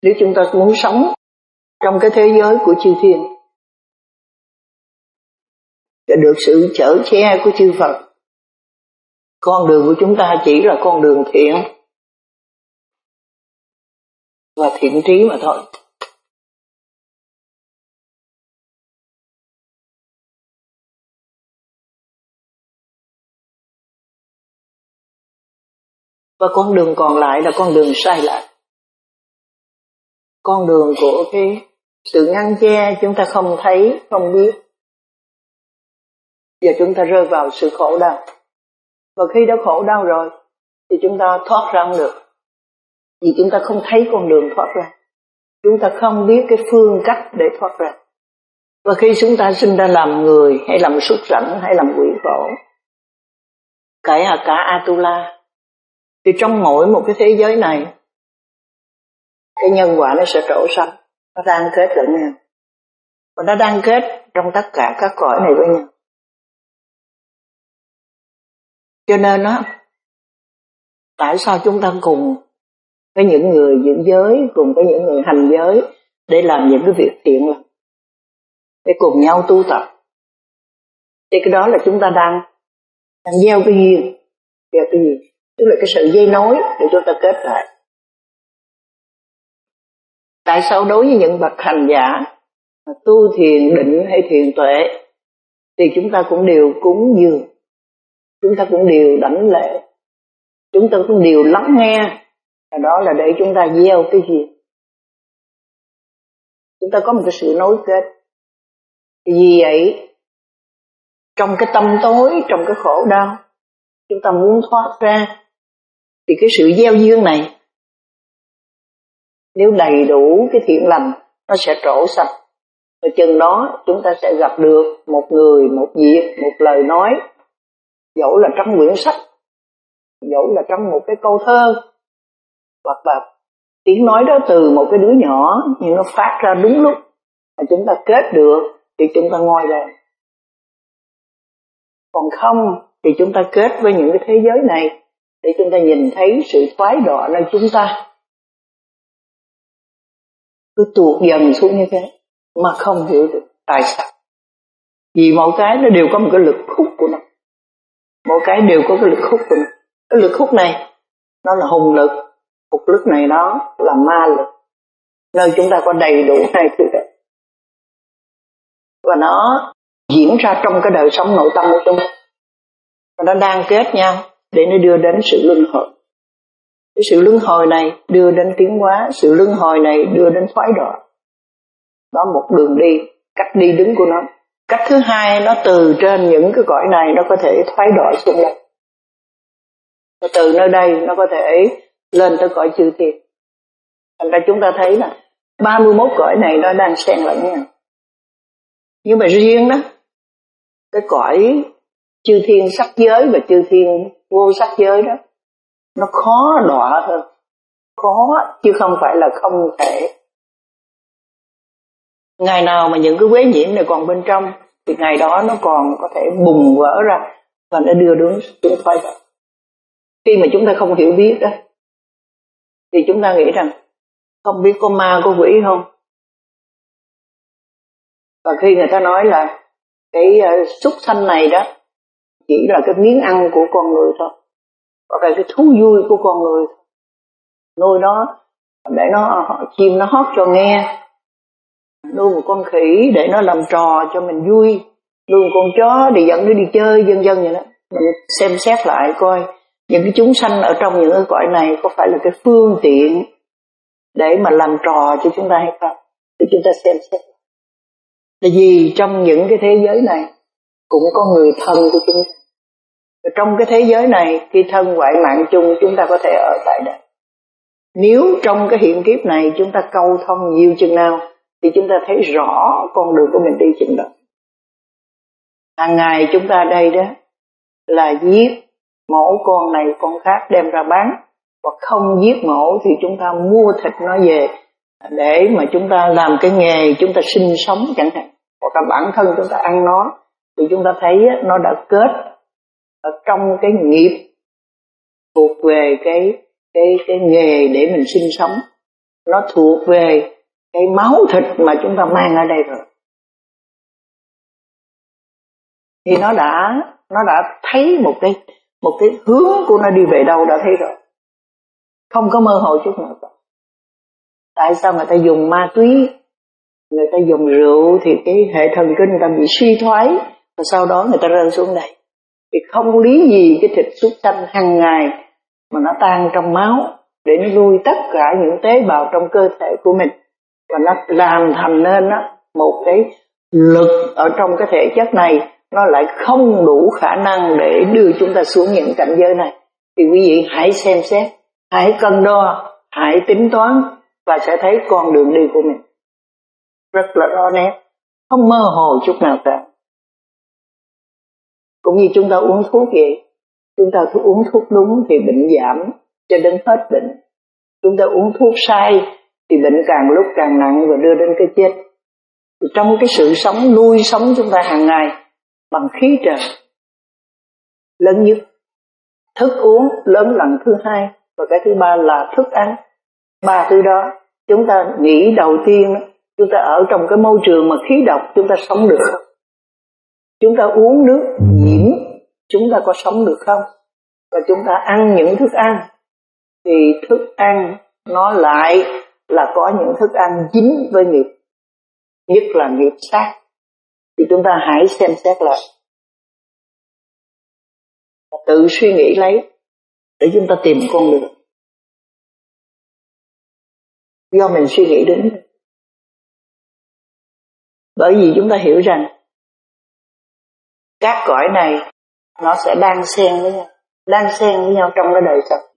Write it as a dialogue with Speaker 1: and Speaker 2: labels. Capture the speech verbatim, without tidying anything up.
Speaker 1: Nếu chúng ta muốn sống trong cái thế giới của chư thiên, để được sự chở che của chư Phật, con đường của chúng ta chỉ là con đường thiện và thiện trí mà thôi. Và con đường còn lại là con đường sai lạc, con đường của cái sự ngăn che chúng ta không thấy, không biết, và chúng ta rơi vào sự khổ đau. Và khi đã khổ đau rồi thì chúng ta thoát ra không được, vì chúng ta không thấy con đường thoát ra, chúng ta không biết cái phương cách để thoát ra. Và khi chúng ta sinh ra làm người hay làm súc sanh hay làm quỷ khổ, cả cả Atula, thì trong mỗi một cái thế giới này, cái nhân quả nó sẽ trổ sanh, nó đang kết lẫn nhau, và nó đang kết trong tất cả các cõi này với nhau. Cho nên đó, tại sao chúng ta cùng với những người giữ giới, cùng với những người hành giới để làm những cái việc thiện lành, để cùng nhau tu tập, thì cái đó là chúng ta đang đang gieo cái duyên, gieo cái gì, tức là cái sự dây nối để chúng ta kết lại. Tại sao đối với những bậc hành giả tu thiền định hay thiền tuệ thì chúng ta cũng đều cúng dường, chúng ta cũng đều đảnh lễ, chúng ta cũng đều lắng nghe, và đó là để chúng ta gieo cái gì, chúng ta có một cái sự nối kết. Vì vậy trong cái tâm tối, trong cái khổ đau, chúng ta muốn thoát ra, thì cái sự gieo duyên này nếu đầy đủ cái thiện lành nó sẽ trổ sạch, và chừng đó chúng ta sẽ gặp được một người, một việc, một lời nói, dẫu là trong quyển sách, dẫu là trong một cái câu thơ, hoặc là tiếng nói đó từ một cái đứa nhỏ, nhưng nó phát ra đúng lúc mà chúng ta kết được thì chúng ta ngoi lên. Còn không thì chúng ta kết với những cái thế giới này để chúng ta nhìn thấy sự thoái đọa nơi chúng ta, cứ tuột dần xuống như thế mà không hiểu được tại sao. Vì mỗi cái nó đều có một cái lực hút của nó, mỗi cái đều có cái lực hút của nó. Cái lực hút này nó là hùng lực, hút lực này đó là ma lực, nơi chúng ta có đầy đủ hai thứ đấy, và nó diễn ra trong cái đời sống nội tâm của chúng ta, và nó đang kết nhau để nó đưa đến sự luân hồi. Cái sự luân hồi này đưa đến tiến hóa, sự luân hồi này đưa đến thoái đọa. Đó một đường đi, cách đi đứng của nó. Cách thứ hai, nó từ trên những cái cõi này nó có thể thoái đọa xuống đây, và từ nơi đây nó có thể lên tới cõi chư thiên. Thành ra chúng ta thấy là ba mươi mốt cõi này nó đang xen lẫn nhau. Nhưng mà riêng đó, cái cõi chư thiên sắc giới và chư thiên vô sắc giới đó, nó khó đọa hơn, khó chứ không phải là không thể. Ngày nào mà những cái quế nhiễm này còn bên trong thì ngày đó nó còn có thể bùng vỡ ra và nó đưa đến chúng thoái đọa. Khi mà chúng ta không hiểu biết đó thì chúng ta nghĩ rằng không biết có ma có quỷ không. Và khi người ta nói là cái uh, súc sanh này đó chỉ là cái miếng ăn của con người thôi, hoặc là cái thú vui của con người, nuôi nó để nó chim nó hót cho nghe, nuôi một con khỉ để nó làm trò cho mình vui, nuôi một con chó để dẫn nó đi chơi, vân vân vậy đó. Mình xem xét lại coi những cái chúng sanh ở trong những cái cõi này có phải là cái phương tiện để mà làm trò cho chúng ta hay không, thì chúng ta xem xét. Tại vì trong những cái thế giới này cũng có người thân của chúng ta. Và trong cái thế giới này, khi thân ngoại mạng chung, chúng ta có thể ở tại đây. Nếu trong cái hiện kiếp này chúng ta câu thông nhiều chừng nào thì chúng ta thấy rõ con đường của mình đi chừng đó. Hàng ngày chúng ta đây đó là giết mổ con này con khác đem ra bán, hoặc không giết mổ thì chúng ta mua thịt nó về để mà chúng ta làm cái nghề chúng ta sinh sống chẳng hạn, hoặc là bản thân chúng ta ăn nó, thì chúng ta thấy nó đã kết ở trong cái nghiệp thuộc về cái cái cái nghề để mình sinh sống. nó thuộc về cái máu thịt mà chúng ta mang ở đây rồi. Thì nó đã nó đã thấy một cái một cái hướng của nó đi về đâu, đã thấy rồi, không có mơ hồ chút nào cả. Tại sao người ta dùng ma túy, người ta dùng rượu thì cái hệ thần kinh người ta bị suy thoái, và sau đó người ta rơi xuống đây. Thì không lý gì cái thịt súc sanh hàng ngày mà nó tan trong máu để nó nuôi tất cả những tế bào trong cơ thể của mình, và nó làm thành nên đó, một cái lực ở trong cái thể chất này, nó lại không đủ khả năng để đưa chúng ta xuống những cảnh giới này. Thì quý vị hãy xem xét, hãy cân đo, hãy tính toán và sẽ thấy con đường đi của mình rất là rõ nét, không mơ hồ chút nào cả. Cũng như chúng ta uống thuốc vậy, chúng ta uống thuốc đúng thì bệnh giảm cho đến hết bệnh. Chúng ta uống thuốc sai thì bệnh càng lúc càng nặng và đưa đến cái chết. Thì trong cái sự sống, nuôi sống chúng ta hàng ngày bằng khí trời lớn nhất, thức uống lớn lần thứ hai, và cái thứ ba là thức ăn. Ba thứ đó chúng ta nghĩ đầu tiên, chúng ta ở trong cái môi trường mà khí độc, chúng ta sống được không? Chúng ta uống nước nhiễm, chúng ta có sống được không? Và chúng ta ăn những thức ăn thì thức ăn nó lại là có những thức ăn dính với nghiệp, nhất là nghiệp sát. Thì chúng ta hãy xem xét lại, tự suy nghĩ lấy để chúng ta tìm con đường. Do mình suy nghĩ đúng. Bởi vì chúng ta hiểu rằng các cõi này nó sẽ đan xen với nhau, đan xen với nhau trong cái đời sống.